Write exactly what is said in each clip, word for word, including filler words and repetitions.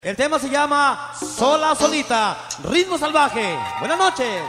El tema se llama Sola Solita, ritmo salvaje. Buenas noches.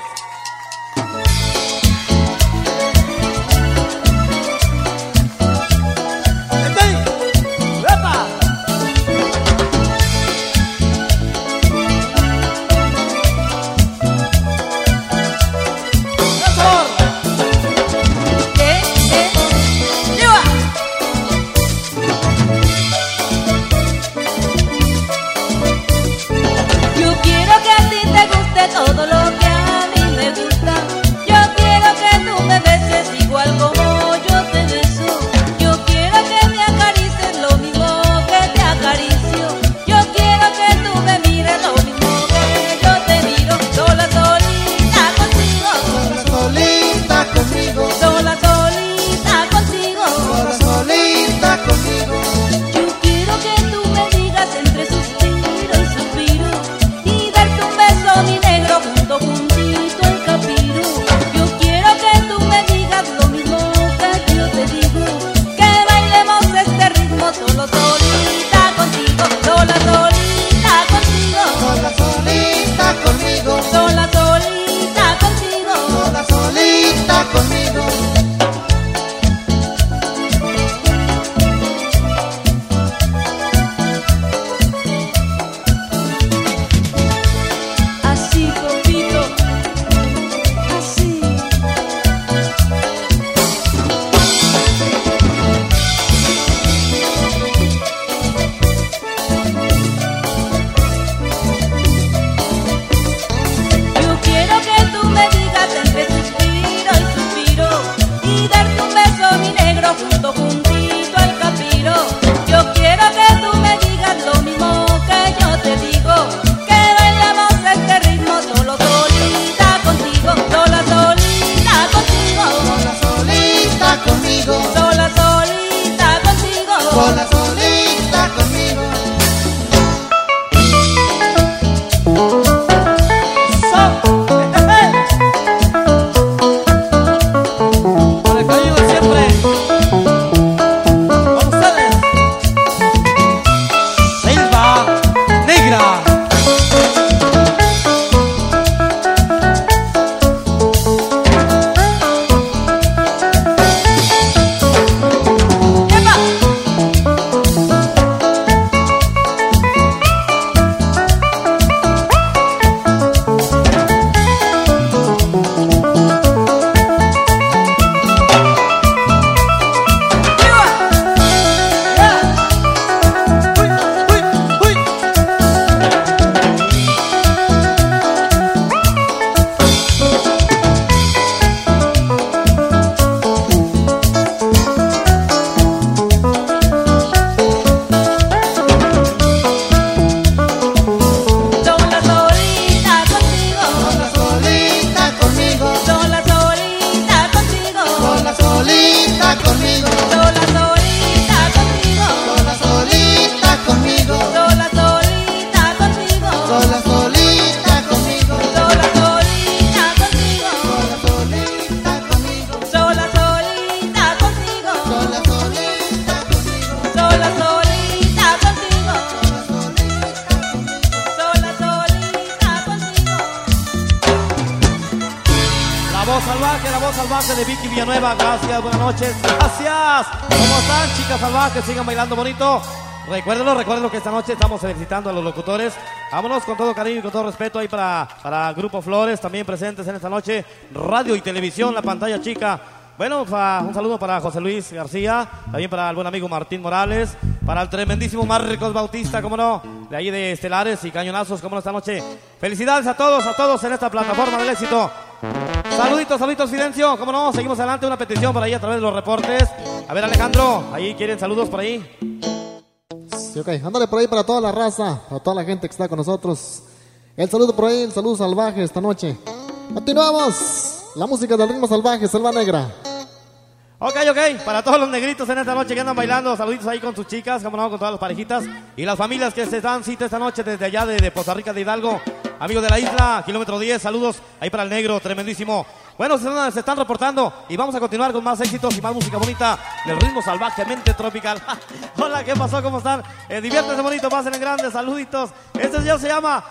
Todo lo que a mí me gusta, yo quiero que tú me beses igual como yo te beso. Yo quiero que me acaricies lo mismo que te acaricio. Yo quiero que tú me mires lo mismo que yo te miro. Sola solita contigo, sola solita conmigo, sola solita contigo, sola solita conmigo. Yo quiero que tú me digas entre suspiro y suspiro y darte un beso mi negro junto juntito el capiro. Yo quiero que tú me digas lo mismo que yo te digo, que bailemos este ritmo solo solita contigo, sola solita contigo, Sola solita conmigo, sola solita contigo, sola solita conmigo. así papito, así. Yo quiero que tú me digas entre suspiro y suspiro y darte un beso mi negro junto juntito al capiro. Yo quiero que tú me digas lo mismo que yo te digo, que bailemos este ritmo solo solita contigo, sola solita contigo, Sola solita conmigo, sola solita contigo, sola solita conmigo. Con el cariño de siempre. Con ustedes, Selva Negra. ¡Epa! Uy, uy, uy. Sola solita contigo, Sola solita conmigo, sola solita contigo, sola solita conmigo, sola solita contigo, sola solita conmigo, sola solita contigo, sola solita conmigo, sola solita contigo, sola solita conmigo, sola solita contigo, sola solita conmigo, sola solita contigo, sola solita contigo. La voz salvaje, la voz salvaje de Vicky Villanueva. Gracias, buenas noches. Gracias. ¿Cómo están, chicas salvajes? Sigan bailando bonito. Recuérdenlo, recuérdenlo que esta noche estamos felicitando a los locutores. Vámonos con todo cariño y con todo respeto ahí para, para Grupo Flores, también presentes en esta noche. Radio y televisión, la pantalla chica. Bueno, fa- un saludo para José Luis García, también para el buen amigo Martín Morales, para el tremendísimo Marcos Bautista, cómo no, de ahí de Estelares y Cañonazos, cómo no, esta noche. Felicidades a todos, a todos en esta plataforma del éxito. Saluditos, saluditos, Fidencio, cómo no, seguimos adelante, una petición por ahí a través de los reportes. A ver, Alejandro, ahí quieren saludos por ahí. Sí, ok, ándale por ahí para toda la raza, para toda la gente que está con nosotros. El saludo por ahí, el saludo salvaje esta noche. Continuamos, la música del ritmo salvaje, Selva Negra. Ok, ok, para todos los negritos en esta noche que andan bailando, saluditos ahí con sus chicas, como no, con todas las parejitas y las familias que se dan cita esta noche desde allá de, de Poza Rica de Hidalgo. Amigos de la isla, kilómetro diez, saludos ahí para el negro, tremendísimo Bueno, se están, se están reportando y vamos a continuar con más éxitos y más música bonita del ritmo salvajemente tropical. Hola, ¿qué pasó? ¿Cómo están? Eh, diviértanse bonito, pasen en grandes, saluditos. Este señor se llama